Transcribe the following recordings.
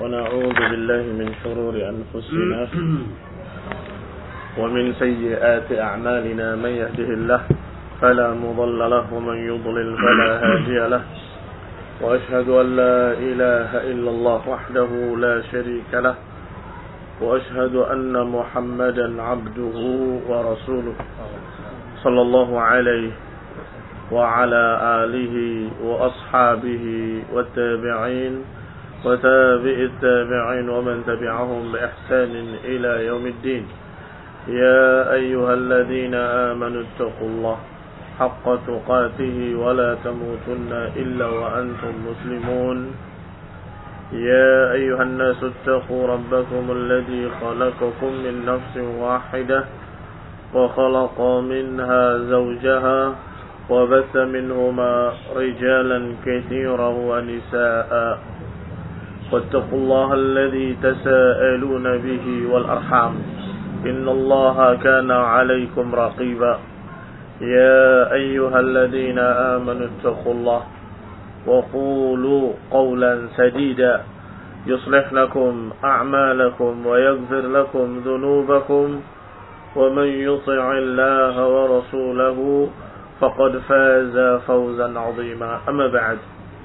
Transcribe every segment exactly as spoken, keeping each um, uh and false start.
ونعوذ بالله من شرور أنفسنا ومن سيئات أعمالنا من يهده الله فلا مضل له ومن يضلل فلا هادي له وأشهد أن لا إله إلا الله وحده لا شريك له وأشهد أن محمدا عبده ورسوله صلى الله عليه وعلى آله وأصحابه والتابعين وتابع التابعين ومن تبعهم بإحسان إلى يوم الدين. يا أيها الذين آمنوا اتقوا الله حق تقاته ولا تموتن إلا وأنتم مسلمون. يا أيها الناس اتقوا ربكم الذي خلقكم من نفس واحدة وخلق منها زوجها وبث منهما رجالا كثيرا ونساء واتقوا الله الذي تساءلون به والأرحام إن الله كان عليكم رقيبا. يا أيها الذين آمنوا اتقوا الله وقولوا قولا سديدا يصلح لكم أعمالكم ويغفر لكم ذنوبكم ومن يطع الله ورسوله فقد فاز فوزا عظيما. أما بعد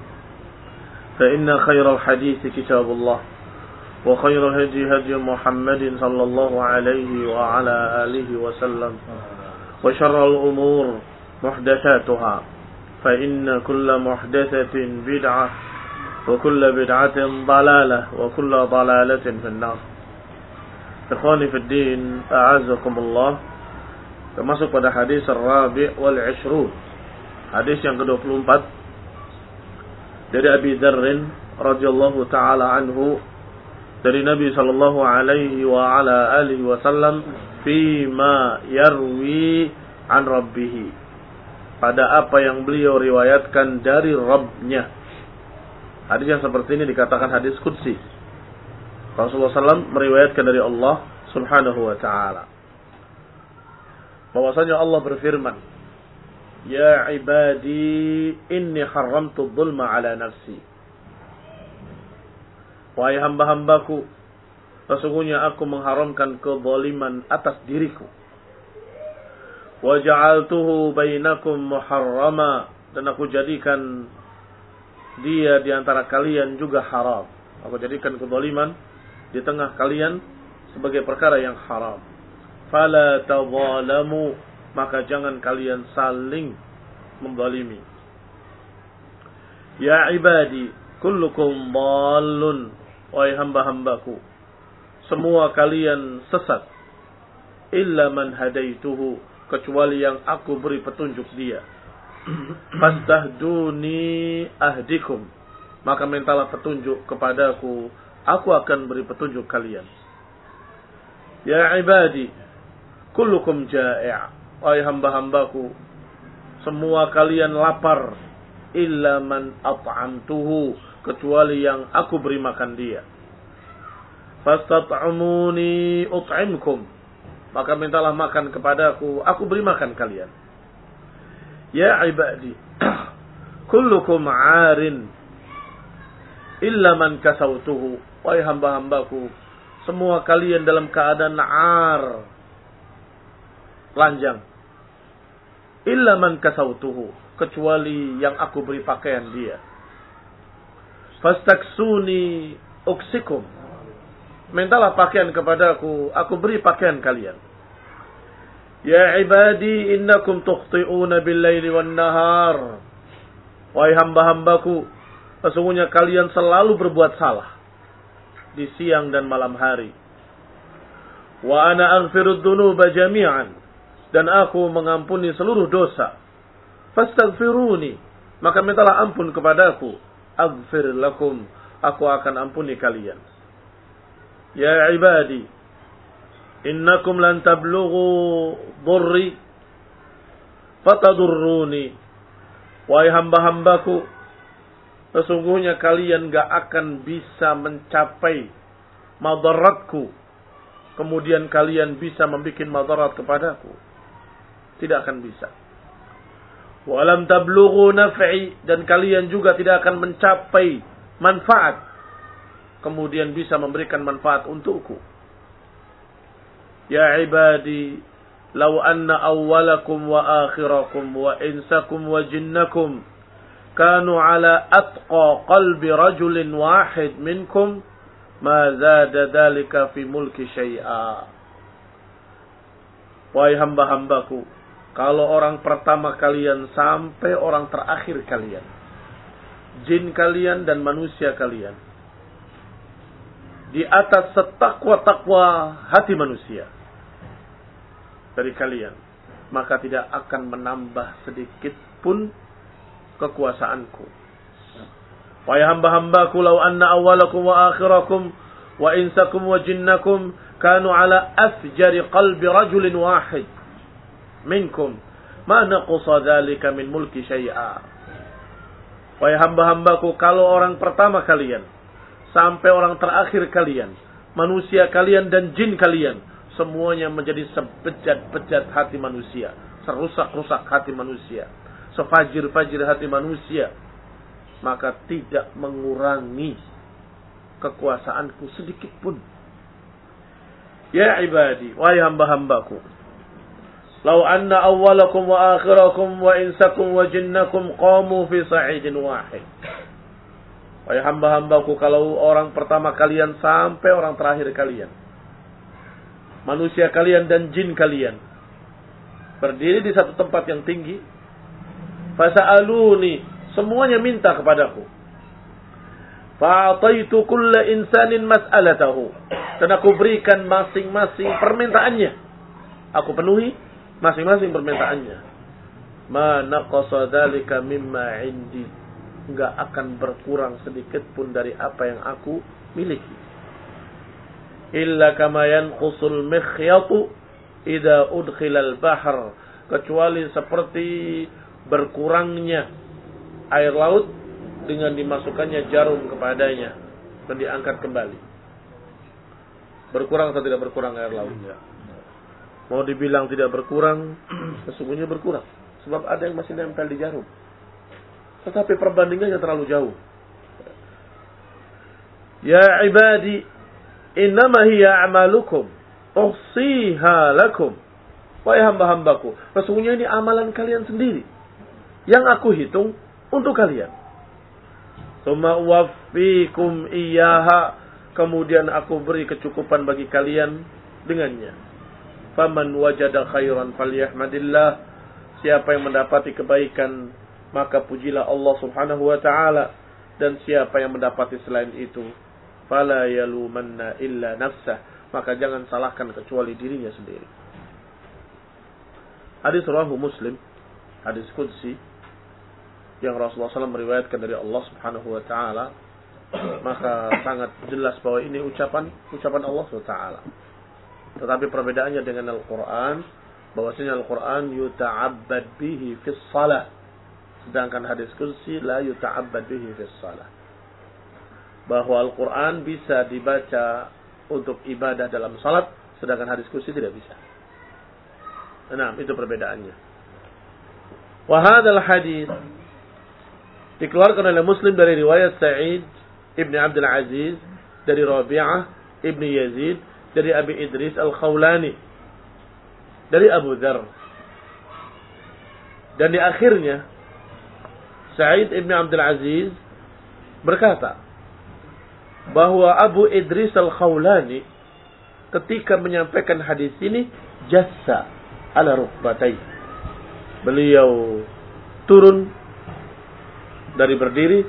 فإن خير الحديث كتاب الله وخير الهدي هدي محمد صلى الله عليه وعلى آله وسلم وشر الأمور محدثاتها فإن كل محدثة بدعة وكل بدعة ضلالة وكل ضلالة في النار. إخواني في الدين أعزكم الله. Termasuk pada hadis Ar-Rabi' wal Ishrun, hadis yang kedua puluh empat dari Abi Dzar radhiyallahu taala anhu dari Nabi sallallahu alaihi wa ala alihi wasallam fi ma yarwi an rabbih, pada apa yang beliau riwayatkan dari Rabb-nya. Hadis yang seperti ini dikatakan hadis qudsi. Rasulullah sallallahu alaihi wasallam meriwayatkan dari Allah Subhanahu wa taala bahwasanya Allah berfirman, ya ibadi inni haramtu dzulma ala nafsi. Wahai hamba-hambaku, sesungguhnya aku mengharamkan kezaliman atas diriku. Wa ja'altuhu bainakum muharrama, dan aku jadikan dia di antara kalian juga haram. Aku jadikan kezaliman di tengah kalian sebagai perkara yang haram. Fala tadzalamu, maka jangan kalian saling menzalimi. Ya ibadi kullukum dhallun, wahai hamba-hambaku, semua kalian sesat, illa man hadaituhu, kecuali yang aku beri petunjuk dia. Fastahduni ahdikum, maka mintalah petunjuk kepadaku, aku akan beri petunjuk kalian. Ya ibadi kullukum ja'i', wahai hamba-hambaku, semua kalian lapar, illa man at'amtuhu, kecuali yang aku beri makan dia. Fastat'amuni ut'imkum, maka mintalah makan kepadaku, aku beri makan kalian. Ya ibadi kullukum 'arin, illa man kasautuhu, wahai hamba-hambaku, semua kalian dalam keadaan 'ar, telanjang, illa man kasautuhu, kecuali yang aku beri pakaian dia. Fastaksuni uksikum, mintalah pakaian kepadaku, aku beri pakaian kalian. Ya ibadi innakum tukhti'una bil-laili wan-nahar, wahai hamba-hambaku, sesungguhnya kalian selalu berbuat salah di siang dan malam hari. Wa ana aghfiru dzunuba jami'an, dan aku mengampuni seluruh dosa. Fastaghfiruni, maka mintalah ampun kepadaku, aghfir lakum, aku akan ampuni kalian. Ya ibadi innakum lan tablughu dhurri fatadurruni, wahai hamba-hambaku, sesungguhnya kalian gak akan bisa mencapai madaratku, kemudian kalian bisa membuat madarat kepadaku. Tidak akan bisa. Walam tablughu naf'i, dan kalian juga tidak akan mencapai manfaat kemudian bisa memberikan manfaat untukku. Ya ibadi, law anna awwalakum wa akhirakum wa insakum wa jinnakum kanu ala atqa qalbi rajulin wahid minkum ma zada dhalika fi mulki syai'a. Wahai hamba-hambaku, kalau orang pertama kalian sampai orang terakhir kalian, jin kalian dan manusia kalian, di atas setakwa-takwa hati manusia dari kalian, maka tidak akan menambah sedikit pun kekuasaanku. Wahai hamba-hambaku, law anna awwalakum wa akhirakum wa insakum wa jinnakum kanu ala afjari qalbi rajulin wahid minkum ma naqasa dzalika min mulki syai'a. Wahai hamba-hambaku, kalau orang pertama kalian sampai orang terakhir kalian, manusia kalian dan jin kalian, semuanya menjadi sebejat-bejat hati manusia, serusak-rusak hati manusia, sefajir-fajir hati manusia, maka tidak mengurangi kekuasaanku sedikit pun. Ya ibadi, wahai hamba-hambaku, law anna awwalakum wa akhirakum wa insakum wa jinnakum qamu fi sa'idin wahid. Wahai hamba-hambaku, kalau orang pertama kalian sampai orang terakhir kalian, manusia kalian dan jin kalian, berdiri di satu tempat yang tinggi, fasa'aluni, semuanya minta kepadaku, fa'ataitu kulla insanin mas'alatahu, dan aku berikan masing-masing permintaannya, aku penuhi masing-masing permintaannya, ma naqasa dzalika mimma 'indi, enggak akan berkurang sedikit pun dari apa yang aku miliki. Illa kama yanqusul mikhyatu idza udkhila al-bahr, kecuali seperti berkurangnya air laut dengan dimasukkannya jarum kepadanya dan diangkat kembali. Berkurang atau tidak berkurang air laut? Ya. Mau dibilang tidak berkurang, sesungguhnya berkurang, sebab ada yang masih nempel di jarum. Tetapi perbandingannya terlalu jauh. Ya ibadi, innama hiya a'malukum uhsiha lakum. Wahai hamba-hambaku, sesungguhnya ini amalan kalian sendiri yang aku hitung untuk kalian. Tsumma uwaffikum iyyaha, kemudian aku beri kecukupan bagi kalian dengannya. Faman wajada khairan falyahmadillah, siapa yang mendapati kebaikan maka pujilah Allah Subhanahu wa taala, dan siapa yang mendapati selain itu fala yalumanna illa nafsah, maka jangan salahkan kecuali dirinya sendiri. Hadis rawahu Muslim, hadis qudsi yang Rasulullah shallallahu alaihi wasallam meriwayatkan dari Allah Subhanahu wa taala, maka sangat jelas bahwa ini ucapan ucapan Allah Subhanahu wa taala. Tetapi perbedaannya dengan Al-Qur'an, bahwasanya Al-Qur'an yuta'abbad bihi fis shalah, sedangkan hadis qudsi la yuta'abbad bihi fis shalah. Bahwa Al-Quran bisa dibaca untuk ibadah dalam salat, sedangkan hadis qudsi tidak bisa. Nah, itu perbedaannya. Wa hadzal hadis dikeluarkan oleh Muslim dari riwayat Sa'id ibn Abdul Aziz, dari Rabi'ah ibn Yazid, dari Abi Idris Al-Khawlani, dari Abu Dzar. Dan di akhirnya Sa'id ibn Abdul Aziz berkata bahwa Abu Idris Al-Khawlani ketika menyampaikan hadis ini jassa ala rukbatai, beliau turun dari berdiri,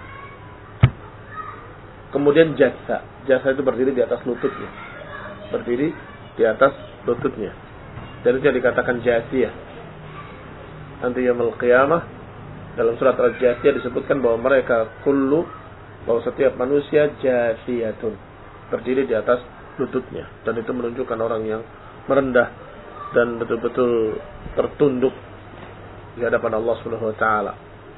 kemudian jassa, jassa itu berdiri di atas lututnya, berdiri di atas lututnya, dan itu yang dikatakan jasiyah. Nanti yaumul qiyamah dalam surat Al-Jasiyah disebutkan bahwa mereka kullu, bahwa setiap manusia jasiyatun, berdiri di atas lututnya, dan itu menunjukkan orang yang merendah dan betul-betul tertunduk di hadapan Allah Subhanahu wa taala.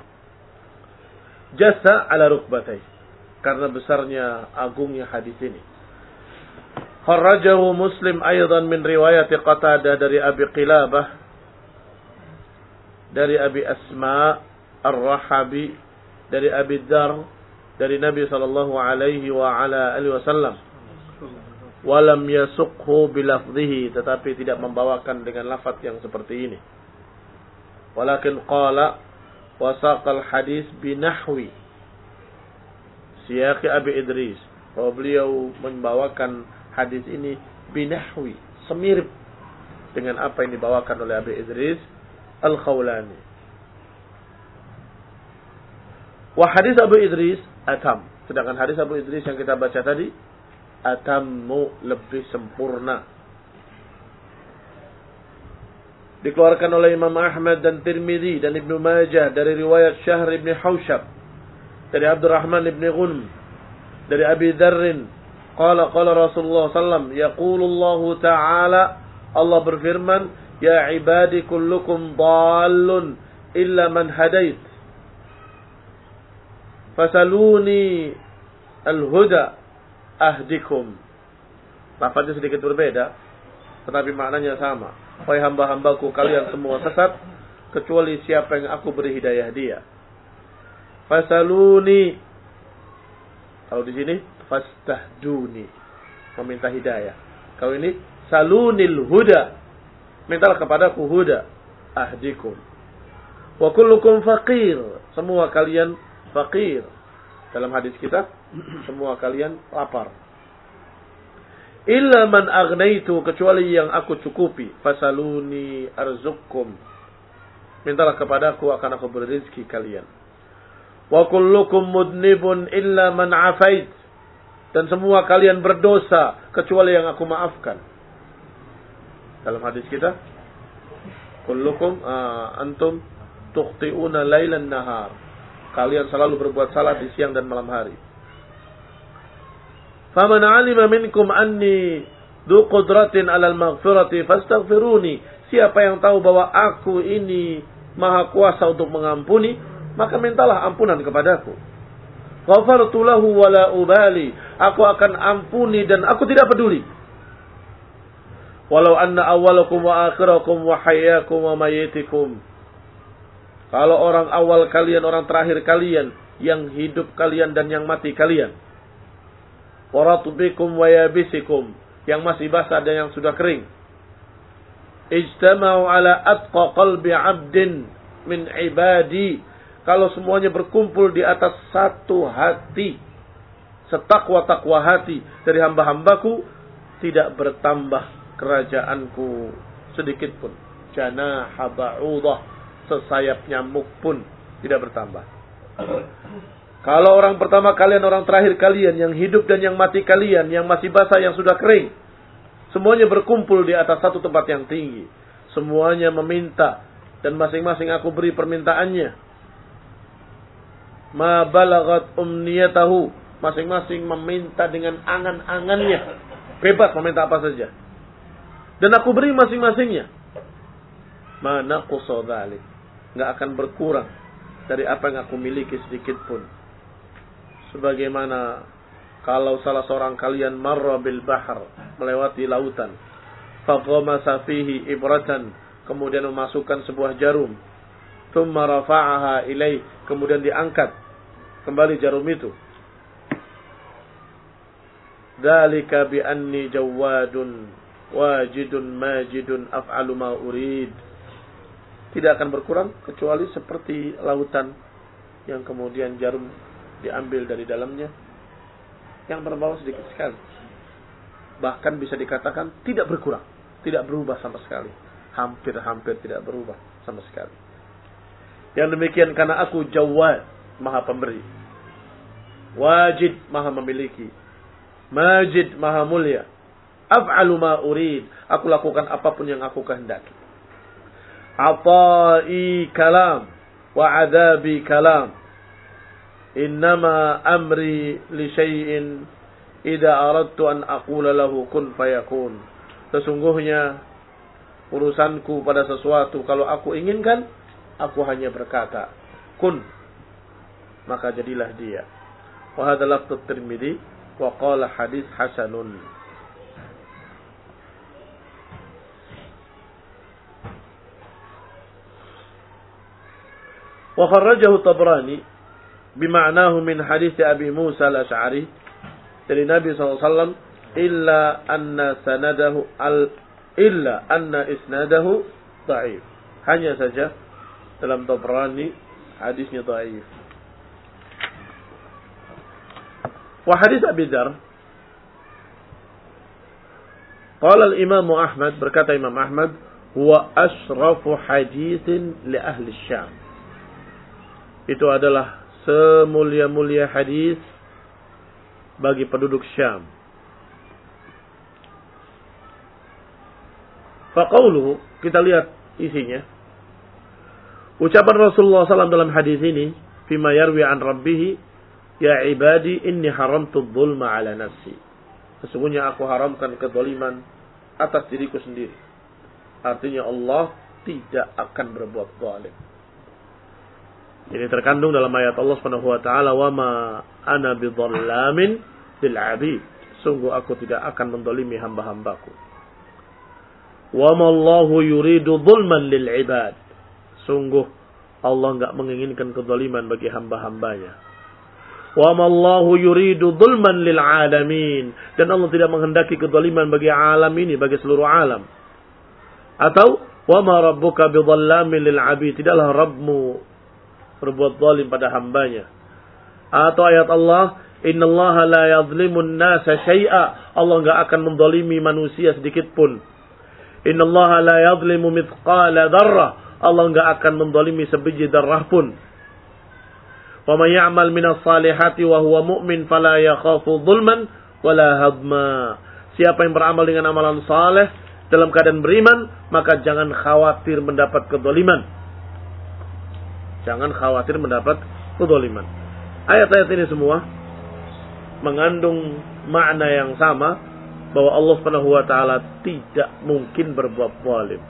Jassa ala rukbatai, karena besarnya agungnya hadis ini. Kharrajahu Muslim aidan min riwayat Qatadah dari Abi Qilabah, dari Abi Asma Ar-Rahabi, dari Abi Dzar, dari Nabi sallallahu alaihi wa ala alihi wasallam. Walam yasuqhu bilafdhihi, tetapi tidak membawakan dengan lafaz yang seperti ini. Walakin qala wasaqal hadis binahwi siyaq Abi Idris. Bahwa beliau membawakan hadis ini binahwi, semirip dengan apa yang dibawakan oleh Abi Idris Al-Khawlani. Wa hadis Abu Idris atam. Sedangkan hadis Abu Idris yang kita baca tadi atammu, lebih sempurna. Dikeluarkan oleh Imam Ahmad dan Tirmidzi dan Ibnu Majah dari riwayat Syahr ibn Haushab dari Abdurrahman ibn Ghunm dari Abi Dzarr qala qala Rasulullah sallallahu alaihi wasallam yaqulu Allah taala, Allah berfirman, ya ibadi kullukum dhallun illa man hadait fasaluni al-huda ahdikum. Lafaznya sedikit berbeda, tetapi maknanya sama. Wahai hamba-hambaku, kalian semua sesat kecuali siapa yang aku beri hidayah dia. Fasaluni, kalau di sini fastahduni, meminta hidayah. Kalau ini salunil huda, mintalah kepadaku huda ahdikum. Wa kullukum faqir, semua kalian faqir. Dalam hadis kita, semua kalian lapar. Illa man aghnaitu, kecuali yang aku cukupi. Fasaluni arzuqkum, mintalah kepadaku akan aku beri rezeki kalian. Wa kullukum mudnibun illa man afait, dan semua kalian berdosa kecuali yang aku maafkan. Dalam hadis kita, kullukum uh, antum tukhti'una lailan nahar, kalian selalu berbuat salah di siang dan malam hari. Faman 'alima minkum anni du qudratin 'alal maghfirati fastaghfiruni. Siapa yang tahu bahwa aku ini maha kuasa untuk mengampuni, maka mintalah ampunan kepadaku. Ghafartu lahu wala ubali, aku akan ampuni dan aku tidak peduli. Walau anna awwalakum wa akhirakum wa hayyakum wa mayyitikum. Kalau orang awal kalian, orang terakhir kalian, yang hidup kalian dan yang mati kalian. Waratubikum wa yabisikum, yang masih basah dan yang sudah kering. Ijtama'u ala atqa qalbi 'abdin min ibadi. Kalau semuanya berkumpul di atas satu hati, setakwa-takwa hati dari hamba-hambaku, tidak bertambah kerajaanku sedikit pun. Janaha ba'udah, sesayap nyamuk pun tidak bertambah. Kalau orang pertama kalian, orang terakhir kalian, yang hidup dan yang mati kalian, yang masih basah, yang sudah kering, semuanya berkumpul di atas satu tempat yang tinggi. Semuanya meminta dan masing-masing aku beri permintaannya. Ma balagat umniyatahu, masing-masing meminta dengan angan-angannya. Bebas meminta apa saja. Dan aku beri masing-masingnya. Ma naqsa dzalik, enggak akan berkurang dari apa yang aku miliki sedikit pun. Sebagaimana kalau salah seorang kalian marra bil bahr, melewati lautan, faghamasa fihi ibratan, kemudian memasukkan sebuah jarum, thumma rafa'aha ilaih, kemudian diangkat kembali jarum itu. Dzalika bi anni jawadun wajidun majidun af'alu ma urid. Tidak akan berkurang kecuali seperti lautan yang kemudian jarum diambil dari dalamnya, yang berbau sedikit sekali. Bahkan bisa dikatakan tidak berkurang, tidak berubah sama sekali. Hampir-hampir tidak berubah sama sekali. Yang demikian karena aku Jawad, maha pemberi. Wajid, maha memiliki. Majid, maha mulia. Af'alu ma urid, aku lakukan apapun yang aku kehendaki. Ata'i kalam wa adabi kalam. Innama amri li syai'in idza aradtu an aqula lahu kun fayakun. Sesungguhnya urusanku pada sesuatu, kalau aku inginkan, aku hanya berkata kun, maka jadilah dia. Wa hadza lafdhu Tirmidzi wa qala hadits hasanun. Wa kharrajahu Tabrani bima'nahu min hadis Abi Musa al-Asy'ari dari Nabi sallallahu alaihi wasallam illa anna sanadahu al illa anna isnadahu dhaif. Hanya saja dalam Tabrani hadisnya dhaif. Wa hadis Abi Dzar qala al-Imam Ahmad, berkata Imam Ahmad, huwa asrafu haditsin li ahli Syam. Itu adalah semulia-mulia hadis bagi penduduk Syam. Faqauluhu, kita lihat isinya. Ucapan Rasulullah sallallahu alaihi wasallam dalam hadis ini, fima yarwi an rabbih, ya ibadi inni haramtu dzulma ala nafsi. Sesungguhnya aku haramkan kezaliman atas diriku sendiri. Artinya Allah tidak akan berbuat zalim. Ini terkandung dalam ayat Allah Subhanahu wa taala, "Wa ma ana bidzallamin lil 'abid." Sungguh aku tidak akan menzalimi hamba-hambaku. "Wa ma Allahu yuridu dzulman lil 'ibad." Sungguh Allah enggak menginginkan kezaliman bagi hamba-hambanya. "Wa ma Allahu yuridu dzulman lil 'alamin." Dan Allah tidak menghendaki kezaliman bagi alam ini, bagi seluruh alam. Atau wa ma rabbuka bidzallamin lil 'abid. Tidaklah Rabbmu berbuat zalim pada hambanya. Atau ayat Allah, innallaha la yadhlimun nasa syai'a. Allah enggak akan menzalimi manusia sedikit pun. Innallaha la yadhlimu mithqala dzarrah. Allah enggak akan menzalimi sebiji darah pun. Wa may ya'mal minas salihati wa huwa mu'min fala yakhafu dzulman wala hadma. Siapa yang beramal dengan amalan saleh dalam keadaan beriman, maka jangan khawatir mendapat kezaliman. Jangan khawatir mendapat kezaliman. Ayat-ayat ini semua mengandung makna yang sama, bahwa Allah Subhanahu wa taala tidak mungkin berbuat zalim.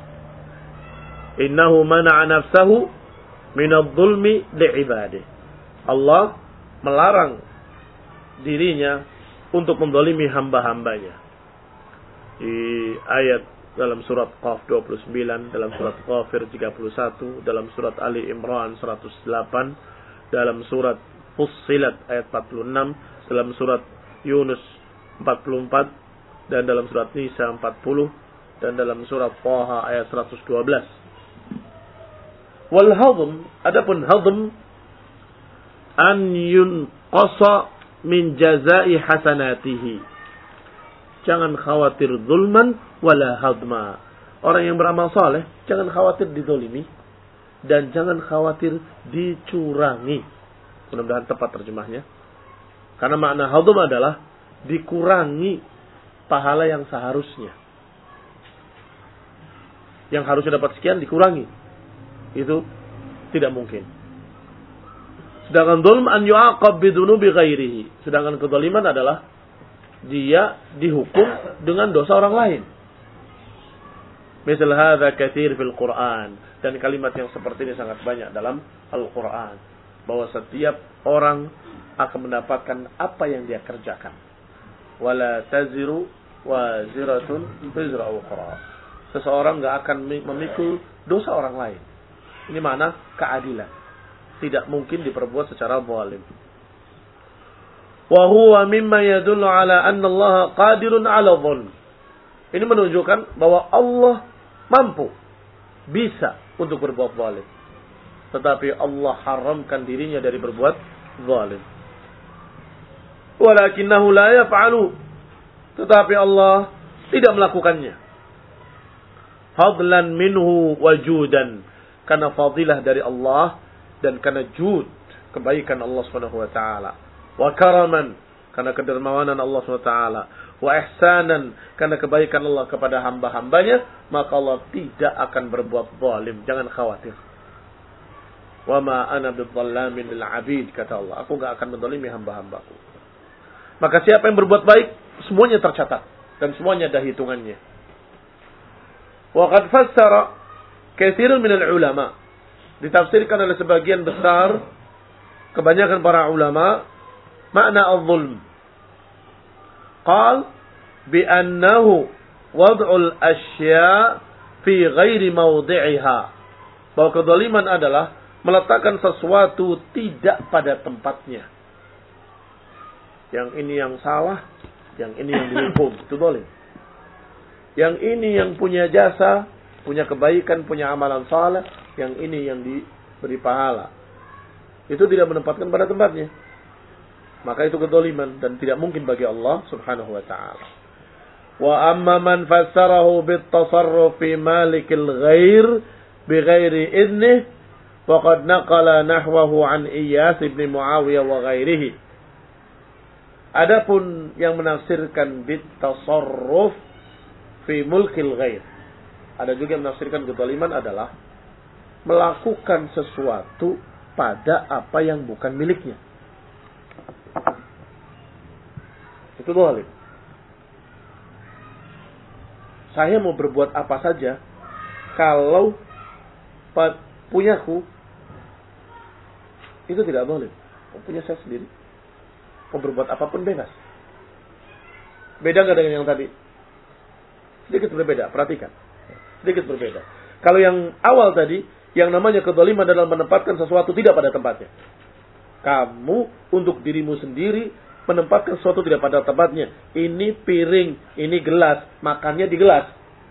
Innahu mana'a nafsahu minadh-dhulmi li'ibadihi. Allah melarang dirinya untuk menzalimi hamba-hambanya. Di ayat dalam surat Qaf dua puluh sembilan, dalam surat Ghafir tiga puluh satu, dalam surat Ali Imran seratus delapan, dalam surat Fussilat ayat empat puluh enam, dalam surat Yunus empat puluh empat, dan dalam surat Nisa empat puluh, dan dalam surat Thaha ayat seratus dua belas. Wal hadm, adapun hadm, an yunqasa min jazai hasanatihi. Jangan khawatir zulman wala hadma. Orang yang beramal saleh jangan khawatir dizalimi dan jangan khawatir dicurangi. Mudah-mudahan tepat terjemahnya. Karena makna hadm adalah dikurangi pahala yang seharusnya. Yang harusnya dapat sekian dikurangi. Itu tidak mungkin. Sedangkan zulm an yu'aqab bidunubi ghairihi. Sedangkan kezaliman adalah dia dihukum dengan dosa orang lain. Misal hadza katsir fil Quran, dan kalimat yang seperti ini sangat banyak dalam Al-Quran, bahwa setiap orang akan mendapatkan apa yang dia kerjakan. Wala taziru waziratun wizra ukhra. Seseorang enggak akan memikul dosa orang lain. Ini makna keadilan. Tidak mungkin diperbuat secara zalim. Wa huwa mimma yadullu ala anna Allah qadirun ala dhulm. Ini menunjukkan bahwa Allah mampu, bisa untuk berbuat zalim. Tetapi Allah haramkan dirinya dari berbuat zalim. Walakinnahu la yaf'alu. Tetapi Allah tidak melakukannya. Fadlan minhu wajudan. Karena fadilah dari Allah dan karena jud, kebaikan Allah Subhanahu wa taala. Wa karaman, karena kedermawanan Allah Subhanahu wa taala. Wa ihsanan, karena kebaikan Allah kepada hamba-hambanya, maka Allah tidak akan berbuat zalim. Jangan khawatir. Wa ma ana bidzallamin lil 'abid, kata Allah. Aku enggak akan menzalimi hamba-hambaku. Maka siapa yang berbuat baik, semuanya tercatat dan semuanya ada hitungannya. Wa qad fassara katsirun minal ulama, ditafsirkan oleh sebagian besar, kebanyakan para ulama, makna al-zulm. Qal bi annahu wad'ul asya' fi ghairi mawdi'iha. Bahwa kezaliman adalah meletakkan sesuatu tidak pada tempatnya. Yang ini yang salah, yang ini yang dihukum, itu zalim. Yang ini yang punya jasa, punya kebaikan, punya amalan saleh, yang ini yang diberi pahala. Itu tidak menempatkan pada tempatnya. Maka itu kedzaliman dan tidak mungkin bagi Allah Subhanahu wa taala. Wa amma man fassarahu bit tasarruf fi malikil ghair bighairi idnih faqad naqala nahwahu an Iyas ibn Muawiyah wa ghairihi. Adapun yang menafsirkan bit tasarruf fi mulkil ghair, ada juga yang menafsirkan kedzaliman adalah melakukan sesuatu pada apa yang bukan miliknya. Itu zalim. Saya mau berbuat apa saja kalau punyaku itu tidak zalim. Punya saya sendiri. Mau berbuat apapun bebas. Beda nggak dengan yang tadi? Sedikit berbeda. Perhatikan. Sedikit berbeda. Kalau yang awal tadi, yang namanya kedzaliman adalah menempatkan sesuatu tidak pada tempatnya. Kamu untuk dirimu sendiri menempatkan sesuatu tidak pada tempatnya. Ini piring, ini gelas, makannya di gelas.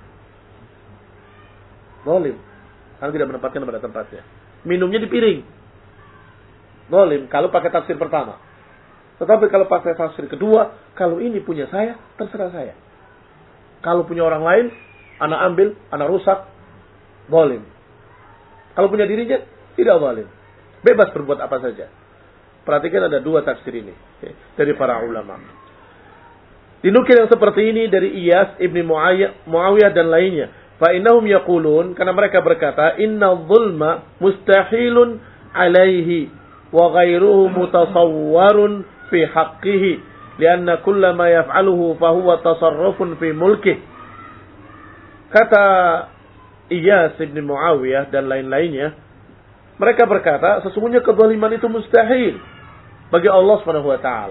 Zalim. Karena tidak menempatkan pada tempatnya. Minumnya di piring. Zalim kalau pakai tafsir pertama. Tetapi kalau pakai tafsir kedua, kalau ini punya saya, terserah saya. Kalau punya orang lain, anak ambil, anak rusak, zalim. Kalau punya dirinya, tidak zalim. Bebas berbuat apa saja. Perhatikan ada dua tafsir ini dari para ulama. Dinukil yang seperti ini dari Iyas ibni Muawiyah dan lainnya. Fa innahum yaqulun, karena mereka berkata, inna zulma mustahilun alaihi wa ghairuhu mutasawwarun fi haqqihi lianna kulla ma yaf'aluhu fa huwa tasarrufun fi mulkihi. Kata Iyas ibni Muawiyah dan lain-lainnya, mereka berkata sesungguhnya kezaliman itu mustahil bagi Allah Subhanahu wa taala.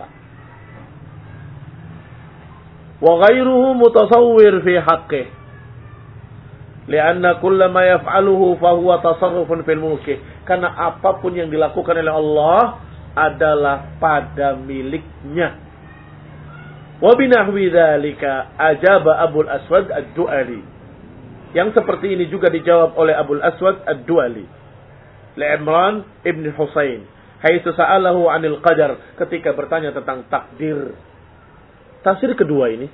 Wa ghairuhu mutasawwir fi haqqihi. Lianna kulla ma yaf'aluhu fa huwa tasarrufun fil mulki. Karena apapun yang dilakukan oleh Allah adalah pada miliknya. Wa binahwi dzalika ajaba Abul Aswad Ad-Du'ali. Yang seperti ini juga dijawab oleh Abul Aswad Ad-Du'ali. Li Imran ibn Husain, haitsu sa'alahu 'anil qadar, ketika bertanya tentang takdir. Tafsir kedua ini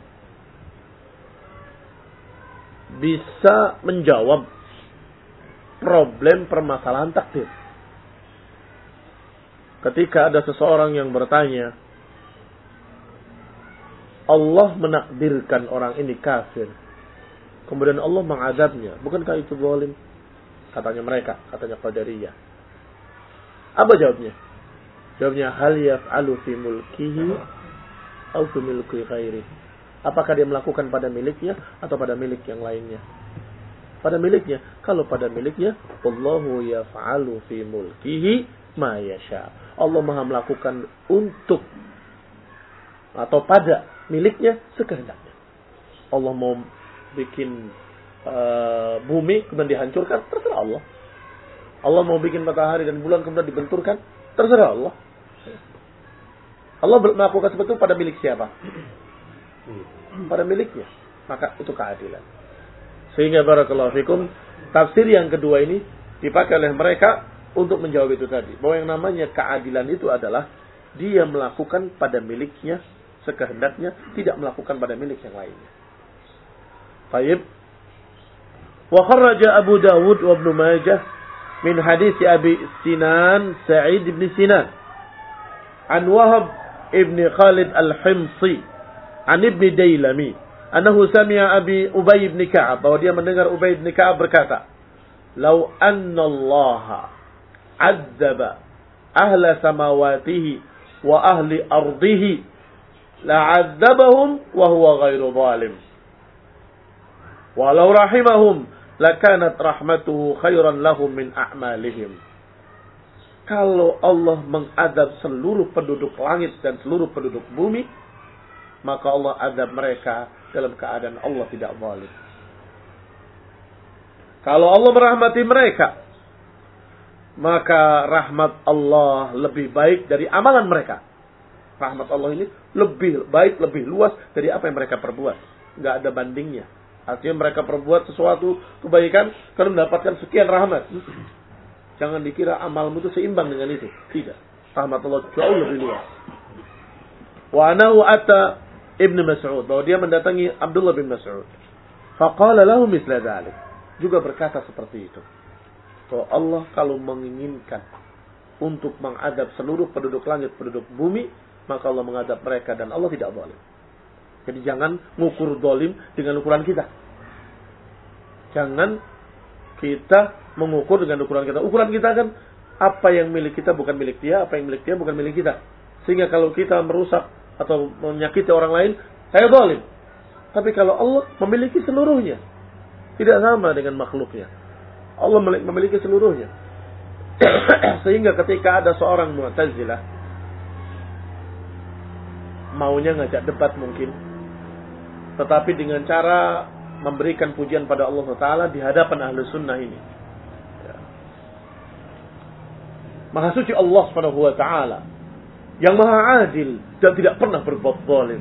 bisa menjawab problem permasalahan takdir. Ketika ada seseorang yang bertanya, Allah menakdirkan orang ini kafir, kemudian Allah mengazabnya, bukankah itu zalim? Katanya mereka, katanya Qadariyah. Apa jawabnya? Jawabnya, hal yaf'alu fi mulkihi atau fi milki ghairi. Apakah dia melakukan pada miliknya atau pada milik yang lainnya? Pada miliknya. Kalau pada miliknya, Allahu yaf'alu fi mulkihi ma yasha. Allah Maha melakukan untuk atau pada miliknya sekehendaknya. Allah mau bikin uh, bumi kemudian dihancurkan, terserah Allah. Allah mau bikin matahari dan bulan kemudian dibenturkan, terserah Allah. Allah melakukan seperti itu pada milik siapa? Pada miliknya. Maka itu keadilan. Sehingga barakallahu fikum, tafsir yang kedua ini dipakai oleh mereka untuk menjawab itu tadi. Bahwa yang namanya keadilan itu adalah dia melakukan pada miliknya sekehendaknya, tidak melakukan pada milik yang lainnya. Baik. Wa kharraja Abu Dawud wa Ibnu Majah min hadis Abi Sinan Sa'id bin Sinan an Wahab ibn Khalid al-Himsi an Ibn Dailami annahu sami'a Abi Ubay ibn Ka'ab, bahwa dia mendengar Ubay ibn Ka'ab berkata, "Lau anna Allah 'adzaba ahla samawatihi wa ahli ardihi la'adzabahum wa huwa ghairu zalim. Walau rahimahum lakanat rahmatuhu khairan lahum min a'malihim." Kalau Allah mengadab seluruh penduduk langit dan seluruh penduduk bumi, maka Allah adab mereka dalam keadaan Allah tidak zalim. Kalau Allah merahmati mereka, maka rahmat Allah lebih baik dari amalan mereka. Rahmat Allah ini lebih baik, lebih luas dari apa yang mereka perbuat. Nggak ada bandingnya. Artinya mereka perbuat sesuatu kebaikan karena mendapatkan sekian rahmat. Jangan dikira amalmu itu seimbang dengan itu. Tidak. Rahmat Allah jauh lebih luas. Wa anahu ata Ibn Mas'ud, bahwa dia mendatangi Abdullah bin Mas'ud. Faqala lahu misla dzalik. Juga berkata seperti itu. Bahwa Allah kalau menginginkan untuk mengadab seluruh penduduk langit, penduduk bumi, maka Allah mengadab mereka dan Allah tidak zalim. Jadi jangan mengukur zalim dengan ukuran kita. Jangan kita mengukur dengan ukuran kita. Ukuran kita kan apa yang milik kita bukan milik dia, apa yang milik dia bukan milik kita. Sehingga kalau kita merusak atau menyakiti orang lain, saya zalim. Tapi kalau Allah memiliki seluruhnya, tidak sama dengan makhluknya. Allah memiliki seluruhnya. Sehingga ketika ada seorang Mu'tazilah maunya ngajak debat mungkin, tetapi dengan cara memberikan pujian pada Allah Taala di hadapan ahli sunnah ini. Maha suci Allah Subhanahu wa Ta'ala, yang maha adil dan tidak pernah berbuat zalim.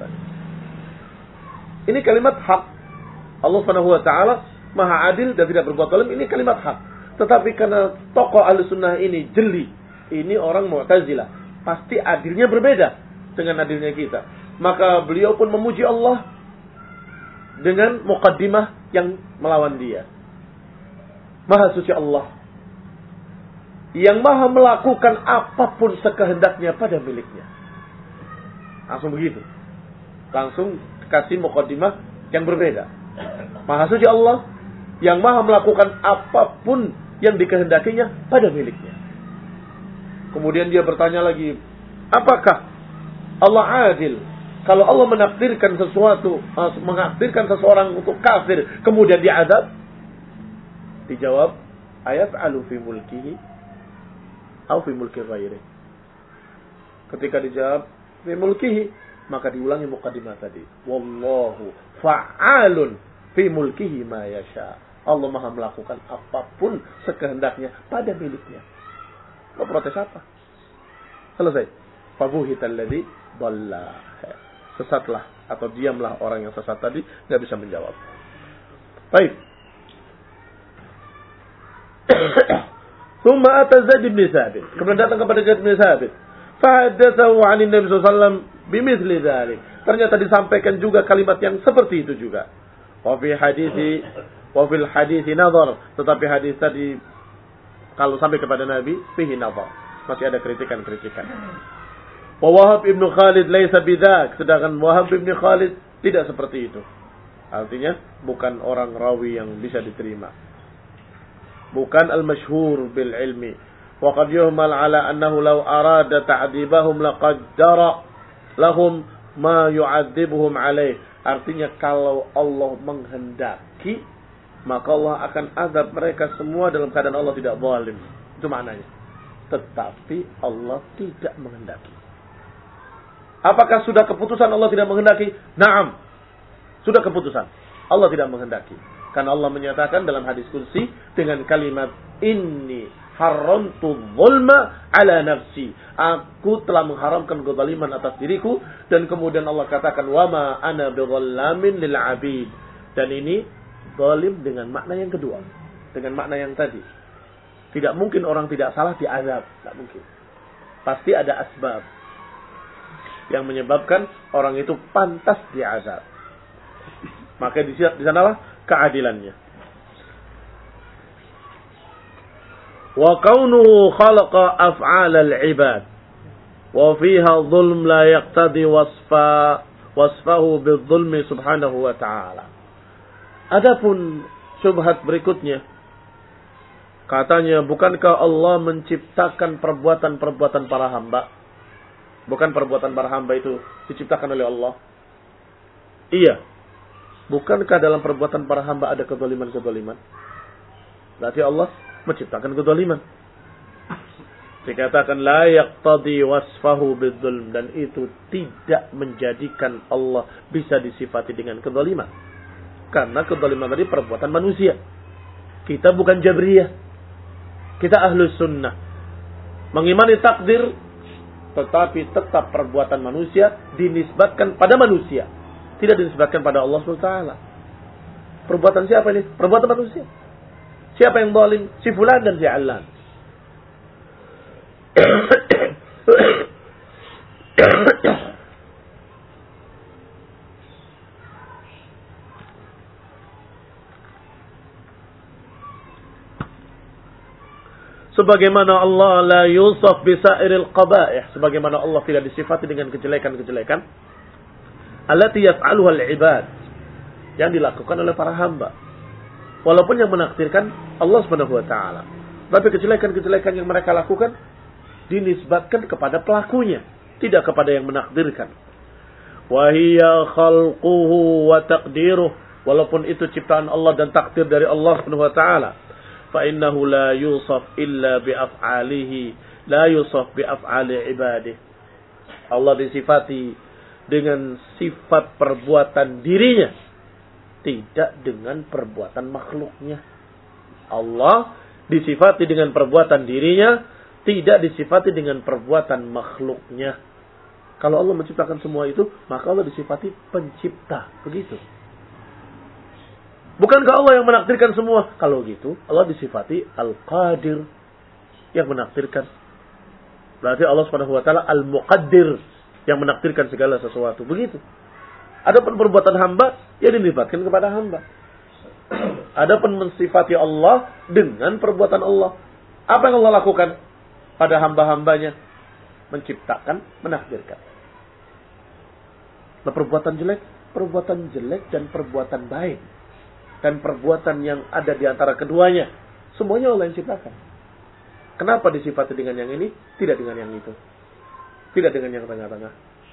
Ini kalimat hak. Allah Subhanahu wa Ta'ala maha adil dan tidak berbuat zalim. Ini kalimat hak. Tetapi karena tokoh ahli sunnah ini jeli, ini orang Mu'tazilah, pasti adilnya berbeda dengan adilnya kita. Maka beliau pun memuji Allah dengan muqaddimah yang melawan dia. Maha suci Allah, yang maha melakukan apapun sekehendaknya pada miliknya. Langsung begitu. Langsung kasih muqaddimah yang berbeda. Maha suci Allah, yang maha melakukan apapun yang dikehendakinya pada miliknya. Kemudian dia bertanya lagi, apakah Allah adil kalau Allah menakdirkan sesuatu, menakdirkan seseorang untuk kafir, kemudian diazab? Dijawab, ayaf'alu fi mulkihi atau fi mulki ghairi. Ketika dijawab fi mulkihi, maka diulangi muqaddimah tadi. Wallahu fa'alun fi mulkihi ma yasha. Allah maha melakukan apapun sekehendaknya pada miliknya. Lo protes apa? Selesai. Fabuhital ladzi dhalla. Sesatlah atau diamlah orang yang sesat tadi, enggak bisa menjawab. Baik. Tsumma ata Zaid bin Thabit. Kemudian datang kepada Zaid bin Thabit. Fahaddatsahu 'an Nabi sallallahu alaihi wasallam bimithli dzalik. Ternyata disampaikan juga kalimat yang seperti itu juga. Wa fi hadisi wa fil hadisi nazar, tetapi hadis tadi kalau sampai kepada Nabi fihi nazar, masih ada kritikan-kritikan. Wa Wahab ibn Khalid laisa bidzak, sedangkan Wahab ibn Khalid tidak seperti itu. Artinya bukan orang rawi yang bisa diterima. Bukan al-masyhur bil ilmi. Wa qad yuhmal ala annahu law arada ta'dibahum laqaddara lahum ma yu'adzibuhum alaih. Artinya kalau Allah menghendaki, maka Allah akan azab mereka semua dalam keadaan Allah tidak zalim. Itu maknanya. Tetapi Allah tidak menghendaki. Apakah sudah keputusan Allah tidak menghendaki? Naam. Sudah keputusan. Allah tidak menghendaki. Karena Allah menyatakan dalam hadis kursi dengan kalimat inni haramtu zulma ala nafsi. Aku telah mengharamkan kezaliman atas diriku. Dan kemudian Allah katakan wama ana bidzallamin lil abid. Dan ini zalim dengan makna yang kedua. Dengan makna yang tadi. Tidak mungkin orang tidak salah diazab. Tidak mungkin. Pasti ada asbab yang menyebabkan orang itu pantas diazab. Maka di sanalah keadilannya. Wa kaunuhu khalaqa af'al al-ibad wa fiha dhulm la yaqtadi wasfa wasfahu bidzulmi subhanahu wa ta'ala. Adapun syubhat berikutnya, katanya bukankah Allah menciptakan perbuatan-perbuatan para hamba? Bukan perbuatan para hamba itu diciptakan oleh Allah? Iya. Bukankah dalam perbuatan para hamba ada kezaliman-kezaliman? Berarti Allah menciptakan kezaliman. Dikatakan la yaqtadi wasfahu bidzulm, dan itu tidak menjadikan Allah bisa disifati dengan kezaliman. Karena kezaliman tadi perbuatan manusia. Kita bukan Jabriyah. Kita ahlus sunnah. Mengimani takdir, tetapi tetap perbuatan manusia dinisbatkan pada manusia. Tidak dinisbatkan pada Allah subhanahu wa taala. Perbuatan siapa ini? Perbuatan manusia. Siapa yang zalim? Si fulan dan si allan. Sebagaimana Allah la yusaf bisairil qaba'ih, sebagaimana Allah tidak disifati dengan kejelekan-kejelekan allati yaf'aluha al-ibad, yang dilakukan oleh para hamba. Walaupun yang menakdirkan Allah Subhanahu wa taala, tapi kejelekan-kejelekan yang mereka lakukan dinisbatkan kepada pelakunya, tidak kepada yang menakdirkan. Wa hiya khalquhu wa taqdiruh, walaupun itu ciptaan Allah dan takdir dari Allah Subhanahu wa taala. Fa innahu la yusaf illa bi af'alihi, la yusaf bi af'ali ibadihi. Allah disifati dengan sifat perbuatan dirinya, tidak dengan perbuatan makhluknya. Allah disifati dengan perbuatan dirinya, tidak disifati dengan perbuatan makhluknya. Kalau Allah menciptakan semua itu, maka Allah disifati pencipta. Begitu. Bukankah Allah yang menakdirkan semua? Kalau gitu, Allah disifati Al-Qadir, yang menakdirkan. Berarti Allah Subhanahu wa taala Al-Muqaddir, yang menakdirkan segala sesuatu. Begitu. Adapun perbuatan hamba, ya dinisbatkan kepada hamba. Adapun mensifati Allah dengan perbuatan Allah. Apa yang Allah lakukan pada hamba-hambanya? Menciptakan, menakdirkan. Nah, perbuatan jelek, perbuatan jelek dan perbuatan baik, dan perbuatan yang ada di antara keduanya, semuanya Allah yang ciptakan. Kenapa disifati dengan yang ini, tidak dengan yang itu? Tidak dengan yang tengah-tengah.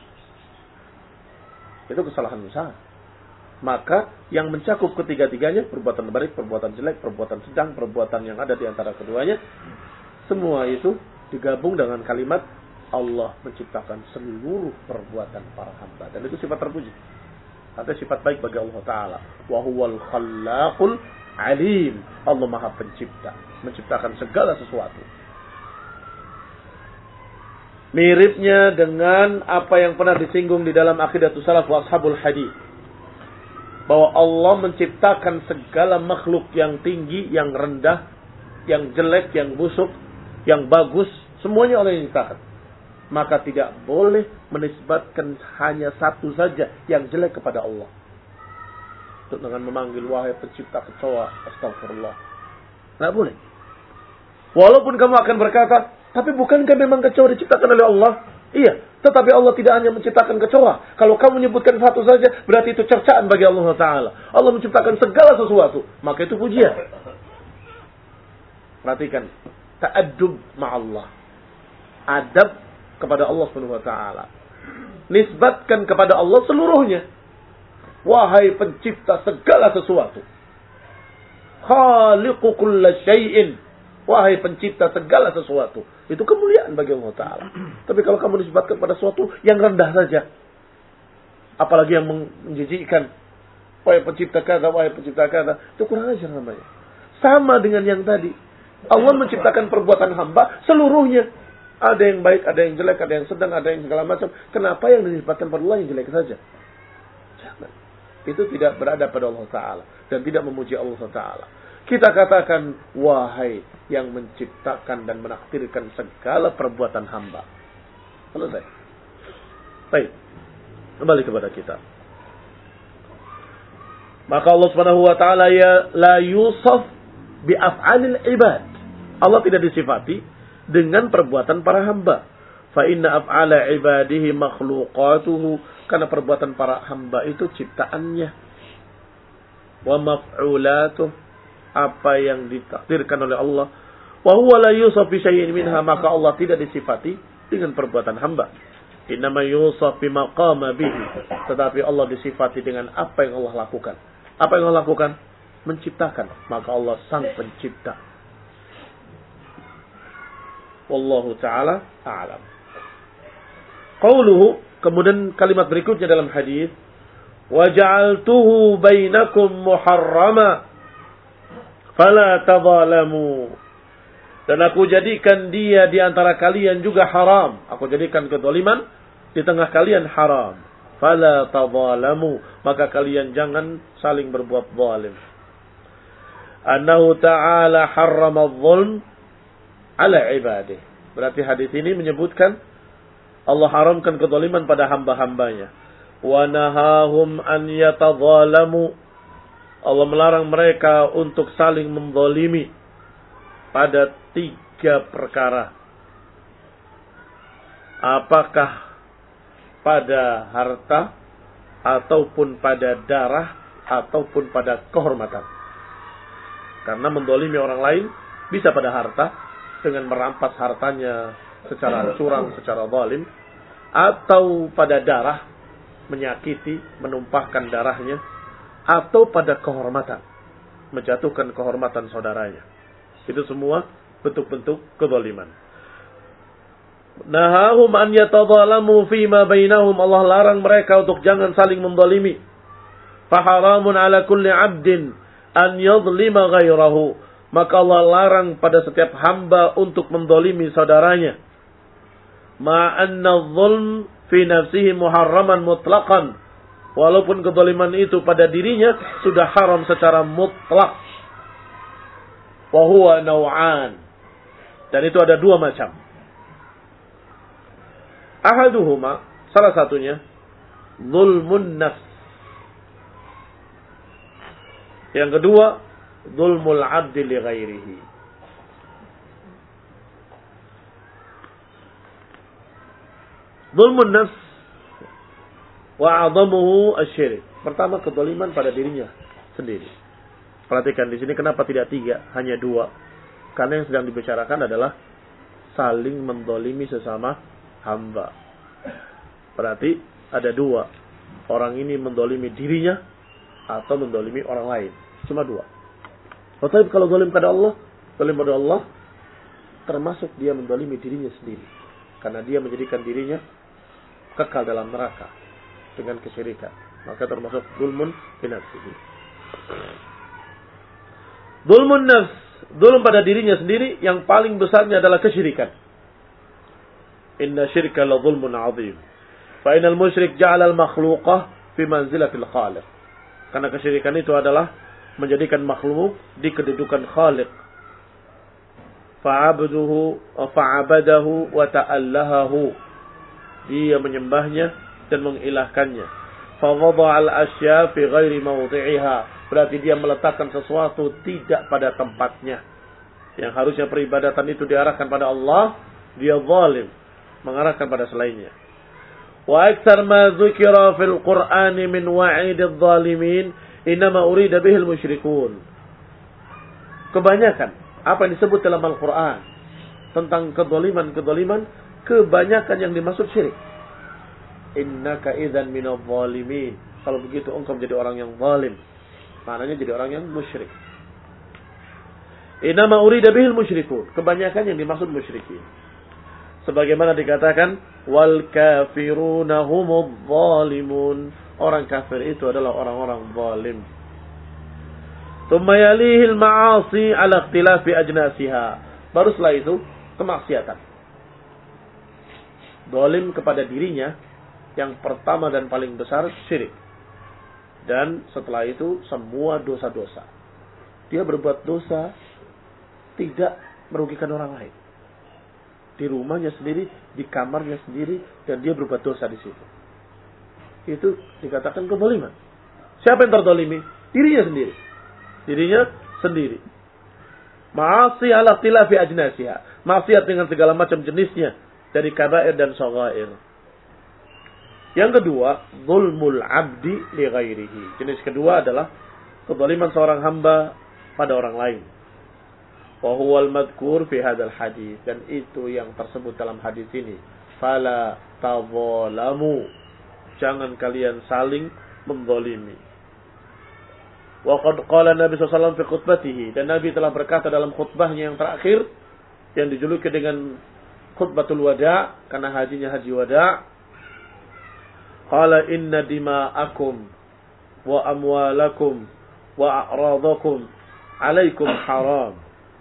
Itu kesalahan besar. Maka yang mencakup ketiga-tiganya, perbuatan baik, perbuatan jelek, perbuatan sedang, perbuatan yang ada di antara keduanya, semua itu digabung dengan kalimat Allah menciptakan seluruh perbuatan para hamba. Dan itu sifat terpuji. Artinya sifat baik bagi Allah Ta'ala. Wa huwal khallaqul alim. Allah Maha Pencipta, menciptakan segala sesuatu. Miripnya dengan apa yang pernah disinggung di dalam Aqidatus Salaf wa Ashabul Hadits, bahwa Allah menciptakan segala makhluk yang tinggi, yang rendah, yang jelek, yang busuk, yang bagus, semuanya Allah yang ciptakan. Maka tidak boleh menisbatkan hanya satu saja yang jelek kepada Allah. Untuk dengan memanggil wahai pencipta kecoa, astagfirullah. Tidak boleh. Walaupun kamu akan berkata, tapi bukankah memang kecoa diciptakan oleh Allah? Iya, tetapi Allah tidak hanya menciptakan kecoa. Kalau kamu menyebutkan satu saja, berarti itu cercaan bagi Allah Ta'ala. Allah menciptakan segala sesuatu, maka itu pujian. Perhatikan, ta'addub ma'allah. Adab kepada Allah Subhanahu wa taala. Nisbatkan kepada Allah seluruhnya. Wahai pencipta segala sesuatu. Khaliqu kulla syai'in. Wahai pencipta segala sesuatu. Itu kemuliaan bagi Allah Ta'ala. Tapi kalau kamu nisbatkan pada sesuatu yang rendah saja, apalagi yang menjijikkan, wahai pencipta kata, wahai pencipta kata, itu kurang ajar namanya. Sama dengan yang tadi. Allah menciptakan perbuatan hamba seluruhnya. Ada yang baik, ada yang jelek, ada yang sedang, ada yang segala macam. Kenapa yang dinisbatkan pada Allah yang jelek saja? Jangan. Itu tidak berada pada Allah Ta'ala. Dan tidak memuji Allah Ta'ala. Kita katakan, wahai yang menciptakan dan menakdirkan segala perbuatan hamba. Selesai. Baik. Kembali kepada kita. Maka Allah Subhanahu wa taala ya la yusaf bi af'alil ibad. Allah tidak disifati dengan perbuatan para hamba. Fa inna af'ala ibadihi makhluqatuhu, karena perbuatan para hamba itu ciptaannya. Wa maf'ulatuh, apa yang ditakdirkan oleh Allah. Wa huwa la yusaf bi syai'in minha, maka Allah tidak disifati dengan perbuatan hamba. Innama yusaf bima qama bihi, tetapi Allah disifati dengan apa yang Allah lakukan. Apa yang Allah lakukan? Menciptakan, maka Allah sang pencipta. Wallahu ta'ala a'lam. Qauluhu, kemudian kalimat berikutnya dalam hadis, wa ja'altuhu bainakum muharrama fala tadhalamu. Dan aku jadikan dia di antara kalian juga haram. Aku jadikan kezaliman di tengah kalian haram. Fala tadzalamu, maka kalian jangan saling berbuat zalim. Annahu ta'ala harrama adh-dhulm ala ibadih. Berarti hadis ini menyebutkan Allah haramkan kezaliman pada hamba-hambanya. Wa nahahum an yatadzalamu. Allah melarang mereka untuk saling menzalimi pada tiga perkara. Apakah pada harta, ataupun pada darah, ataupun pada kehormatan. Karena mendolimi orang lain bisa pada harta, dengan merampas hartanya secara curang, secara zalim. Atau pada darah, menyakiti, menumpahkan darahnya. Atau pada kehormatan, menjatuhkan kehormatan saudaranya. Itu semua bentuk-bentuk kezaliman. Nahahum an yatadzalamu fima bainahum. Allah larang mereka untuk jangan saling menzalimi. Faharamun ala kulli 'abdin an yadhlima ghairahu. Maka Allah larang pada setiap hamba untuk menzalimi saudaranya. Ma anna adh-dhulm fi nafsihi muharraman mutlaqan. Walaupun kezaliman itu pada dirinya sudah haram secara mutlak. Wa huwa naw'an. Dan itu ada dua macam. Ahaduhuma, salah satunya, zulmun nafs. Yang kedua, zulmul 'abdi li ghairihi. Zulmun nafs wa 'adhamuhu asy-syirik. Pertama, kezaliman pada dirinya sendiri. Perhatikan di sini kenapa tidak tiga, hanya dua. Karena yang sedang dibicarakan adalah saling menzalimi sesama hamba. Berarti ada dua. Orang ini menzalimi dirinya atau menzalimi orang lain. Cuma dua. Tetapi kalau zalim pada Allah, zalim pada Allah termasuk dia menzalimi dirinya sendiri. Karena dia menjadikan dirinya kekal dalam neraka dengan kesyirikan. Maka termasuk zulmun fi nafsihi. Zulmun nafs, zulm pada dirinya sendiri yang paling besarnya adalah kesyirikan. Inna syirka la zulmun 'adzim. Fa inal musyrik ja'ala al-makhluqah fi manzilatil khaliq. Karena kesyirikan itu adalah menjadikan makhluk di kedudukan khaliq. Fa'abduhu wa fa'abadahu wa ta'allahahu. Dia menyembahnya dan mengilahkannya. Fawadha al-asya fi ghairi mawdi'iha. Berarti dia meletakkan sesuatu tidak pada tempatnya. Yang harusnya peribadatan itu diarahkan pada Allah, dia zalim, mengarahkan pada selainnya. Wa aktsar ma dzukira fil Qur'ani min wa'ididz zalimin inma urida bihil musyrikun. Kebanyakan apa yang disebut dalam Al-Qur'an tentang kezaliman-kezaliman, kebanyakan yang dimaksud syirik. Innaka idzan minadh zalimin. Kalau begitu engkau menjadi orang yang zalim. Maknanya jadi orang yang musyrik. Inama urida bihil musyrikun. Kebanyakan yang dimaksud musyrikin. Sebagaimana dikatakan, wal kafiruna humudz zalimun. Orang kafir itu adalah orang-orang zalim. Tsumma yalihil ma'asi ala ikhtilafi ajnasiha. Baru setelah itu kemaksiatan. Zalim kepada dirinya yang pertama dan paling besar syirik. Dan setelah itu semua dosa-dosa. Dia berbuat dosa tidak merugikan orang lain. Di rumahnya sendiri, di kamarnya sendiri, dan dia berbuat dosa di situ. Itu dikatakan kezaliman. Siapa yang terzalimi? Dirinya sendiri. Dirinya sendiri. Ma'asi ala ikhtilafi ajnasiha. Maksiat dengan segala macam jenisnya dari kabair dan shaghair. Yang kedua, zulmul abdi li ghairihi. Jenis kedua adalah kezaliman seorang hamba pada orang lain. Wa huwal madhkur fi hadzal hadis, dan itu yang tersebut dalam hadis ini. Fala tadzalamu. Jangan kalian saling menzalimi. Wa qad qala Nabi sallallahu alaihi wasallam fi khutbatihi, dan Nabi telah berkata dalam khutbahnya yang terakhir yang dijuluki dengan khutbatul wada karena hajinya haji wada. Qala inna dima'akum wa amwalakum wa a'radakum alaikum haram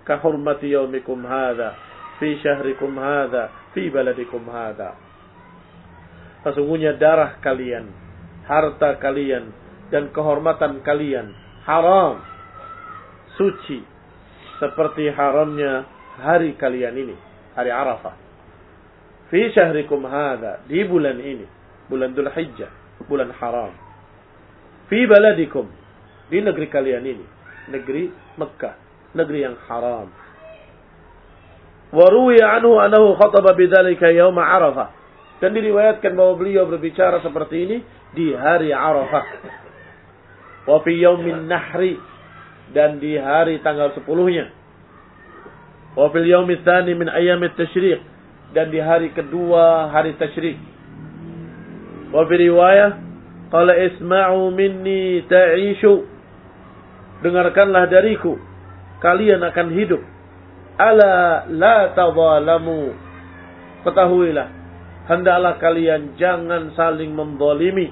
ka hurmati yaumikum hadza fi syahrikum hadza fi baladikum hadza. Sesungguhnya darah kalian, harta kalian, dan kehormatan kalian haram, suci, seperti haramnya hari kalian ini, hari Arafah. Fi syahrikum hadza, di bulan ini, bulan Dzulhijjah, bulan haram. Fi baladikum, di negeri kalian ini, negeri Mekah, negeri yang haram. Wa ruwiya anhu annahu khataba bidzalika yaum Arafah. Dan diriwayatkan bahwa beliau berbicara seperti ini di hari Arafah. Wa fi yaumin nahri, dan di hari tanggal sepuluhnya. Wa fil yaumit tsani min ayyamit tasyriq, dan di hari kedua hari tasyrik. Wa fi riwayah qala isma'u minni ta'ishu, dengarkanlah dariku, kalian akan hidup. Ala la tadhalamu, ketahuilah, hendaklah kalian jangan saling menzalimi.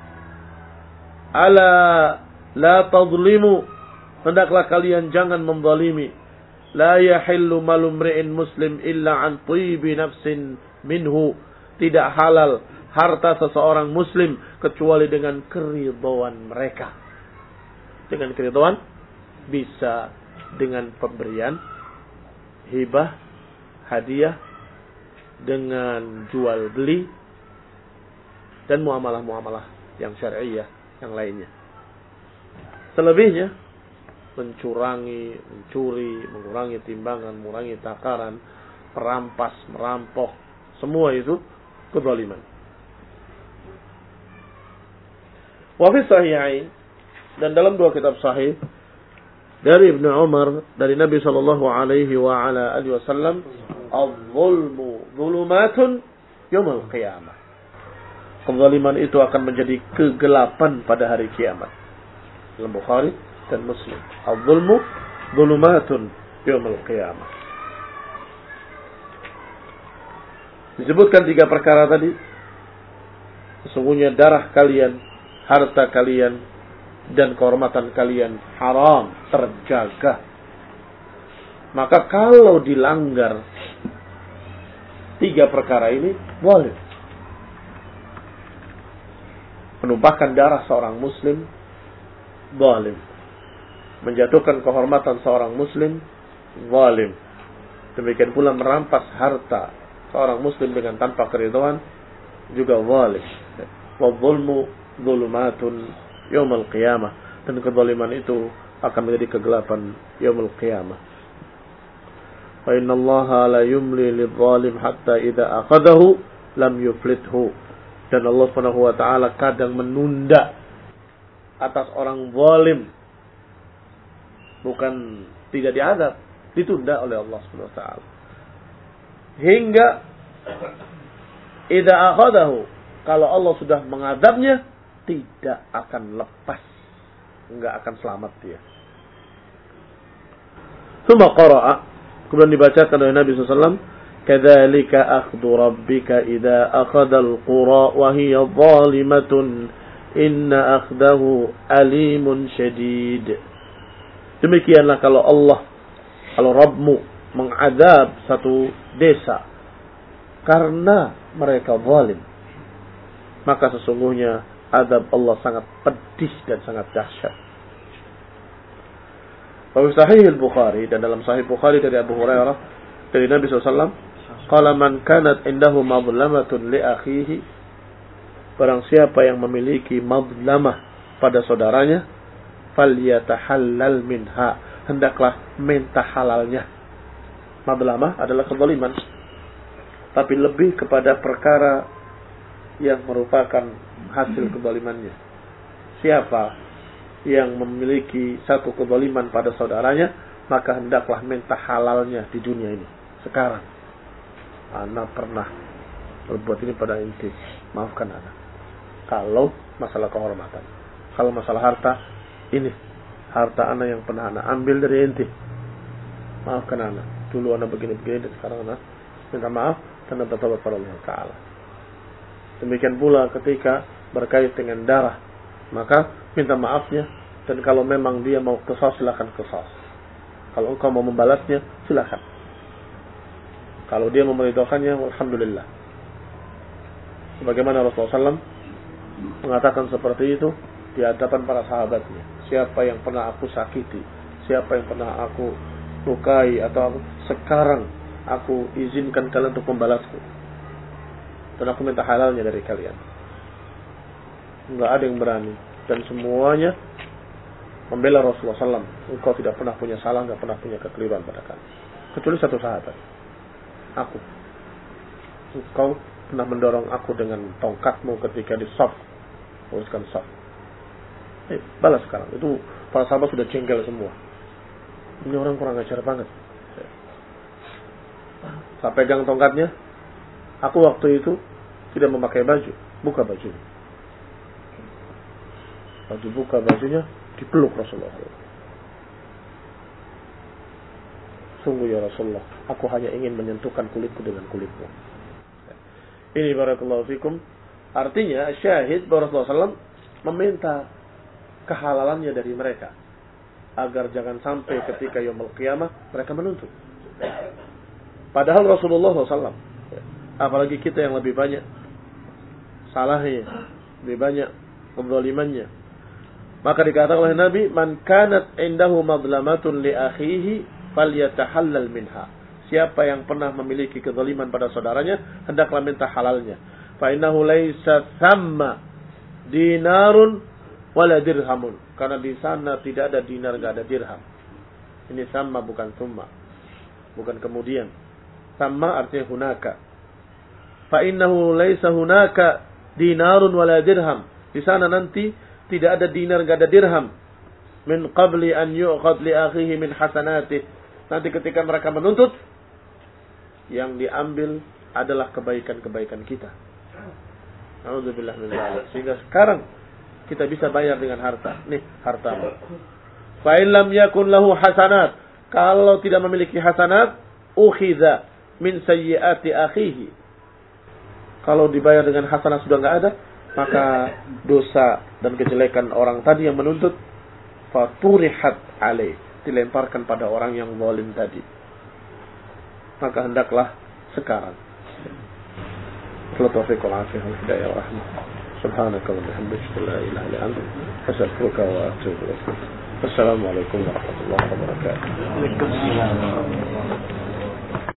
Ala la tadlimu, hendaklah kalian jangan menzalimi. La yahillu malu mri'in muslim illa an tibi nafsin minhu, tidak halal harta seseorang muslim kecuali dengan keridhaan mereka. Dengan keridhaan bisa dengan pemberian hibah, hadiah, dengan jual beli, dan muamalah-muamalah yang syar'iyah yang lainnya. Selebihnya mencurangi, mencuri, mengurangi timbangan, mengurangi takaran, merampas, merampok, semua itu kezaliman. Wa fi sahihain, dan dalam dua kitab sahih dari Ibnu Umar dari Nabi sallallahu alaihi wa ala alihi wasallam, "Adz-dzulmu dzulumatun yaumil qiyamah." Kezaliman itu akan menjadi kegelapan pada hari kiamat. Dalam Bukhari dan Muslim. Adz-dzulmu dzulumatun yaumil qiyamah. Disebutkan tiga perkara tadi. Sesungguhnya darah kalian, harta kalian, dan kehormatan kalian haram, terjaga. Maka kalau dilanggar tiga perkara ini, boleh. Menumpahkan darah seorang muslim, zalim. Menjatuhkan kehormatan seorang muslim, zalim. Demikian pula merampas harta seorang muslim dengan tanpa keridhaan, juga zalim. Wa dzulmu dzulumatun yaumil qiyamah, dan kezaliman itu akan menjadi kegelapan yaumil qiyamah. Wa innallaha la yumli lidh-dhalim hatta idza akhadahu lam yuflithu. Dan Allah Subhanahu wa taala kadang menunda atas orang zalim, bukan tidak diazab, ditunda oleh Allah Subhanahu wa taala. Hingga idza akhadahu, kalau Allah sudah mengadabnya, tidak akan lepas, enggak akan selamat dia. Tsumma qara'a, kemudian dibacakan oleh Nabi sallallahu alaihi wasallam, kadzalika akhdhu rabbika idza akhadha al-qura wa hiya zalimatun inna akhdahu alimun syadid. Demikianlah kalau Allah, kalau Rabbmu mengadab satu desa karena mereka zalim, maka sesungguhnya azab Allah sangat pedih dan sangat dahsyat. Wa sahih al-Bukhari, dan dalam sahih Bukhari dari Abu Hurairah dari Nabi sallallahu alaihi wasallam, qala man kanat indahu madlamatun li akhihi, barang siapa yang memiliki madlamah pada saudaranya, falyatahallal minha, hendaklah minta halalnya. Madlamah adalah kezaliman, tapi lebih kepada perkara yang merupakan hasil kezalimannya. Siapa yang memiliki satu kezaliman pada saudaranya, maka hendaklah minta halalnya di dunia ini. Sekarang, ana pernah berbuat ini pada inti, maafkan ana. Kalau masalah kehormatan, kalau masalah harta, ini harta ana yang pernah ana ambil dari inti, maafkan ana. Dulu ana begini-begini, dan sekarang ana minta maaf dan bertobat kepada Allah Taala. Demikian pula ketika berkait dengan darah, maka minta maafnya, dan kalau memang dia mau qisas, silakan qisas. Kalau engkau mau membalasnya, silakan. Kalau dia memeridhokannya, alhamdulillah. Sebagaimana Rasulullah shallallahu alaihi wasallam mengatakan seperti itu di hadapan para sahabatnya. Siapa yang pernah aku sakiti, siapa yang pernah aku lukai, atau aku, sekarang aku izinkan kalian untuk membalasku. Dan aku minta halalnya dari kalian. Enggak ada yang berani. Dan semuanya membela Rasulullah shallallahu alaihi wasallam. Engkau tidak pernah punya salah, tidak pernah punya kekeliruan pada kami. Kecuali satu sahabat. Aku. Engkau pernah mendorong aku dengan tongkatmu ketika di shaf. Uruskan shaf. Eh, balas sekarang. Itu para sahabat sudah jengkel semua. Ini orang kurang ajar banget. Saya pegang tongkatnya. Aku waktu itu tidak memakai baju. Buka baju. Baju buka bajunya, dipeluk Rasulullah. Sungguh ya Rasulullah, aku hanya ingin menyentuhkan kulitku dengan kulitmu. Ini barakallahu fikum. Artinya syahid bahwa Rasulullah shallallahu alaihi wasallam meminta kehalalannya dari mereka, agar jangan sampai ketika yaumul qiyamah mereka menuntut. Padahal Rasulullah shallallahu alaihi wasallam, apalagi kita yang lebih banyak salahnya, lebih banyak kezalimannya, maka dikatakan oleh Nabi, man kanat indahu madlamatun li akhihi falyatahallal minha. Siapa yang pernah memiliki kezaliman pada saudaranya, hendaklah minta halalnya. Fa innahu laisa thamma dinarun wala dirhamun. Karena di sana tidak ada dinar, enggak ada dirham. Ini sama, bukan summa. Bukan kemudian. Sama artinya hunaka. Fa innahu laisa hunaka dinarun wala dirham. Di sana nanti tidak ada dinar, tidak ada dirham. Min qabli an yu'qad li akhihi min hasanatih. Nanti ketika mereka menuntut, yang diambil adalah kebaikan-kebaikan kita. Alhamdulillah. Sehingga sekarang kita bisa bayar dengan harta. Nih, harta. Fa in lam yakun lahu hasanat. Kalau tidak memiliki hasanat, ukhidha min sayyiati akhihi. Kalau dibayar dengan hasanat sudah enggak ada, maka dosa dan kejelekan orang tadi yang menuntut faturihat alaih, dilemparkan pada orang yang zalim tadi. Maka hendaklah sekarang. Taufiq wal afiyah wal hidayah wa rahmah. Subhanaka wa bihamdika la ilaha illa anta astaghfiruka wa atubu ilaik. Assalamualaikum warahmatullahi wabarakatuh.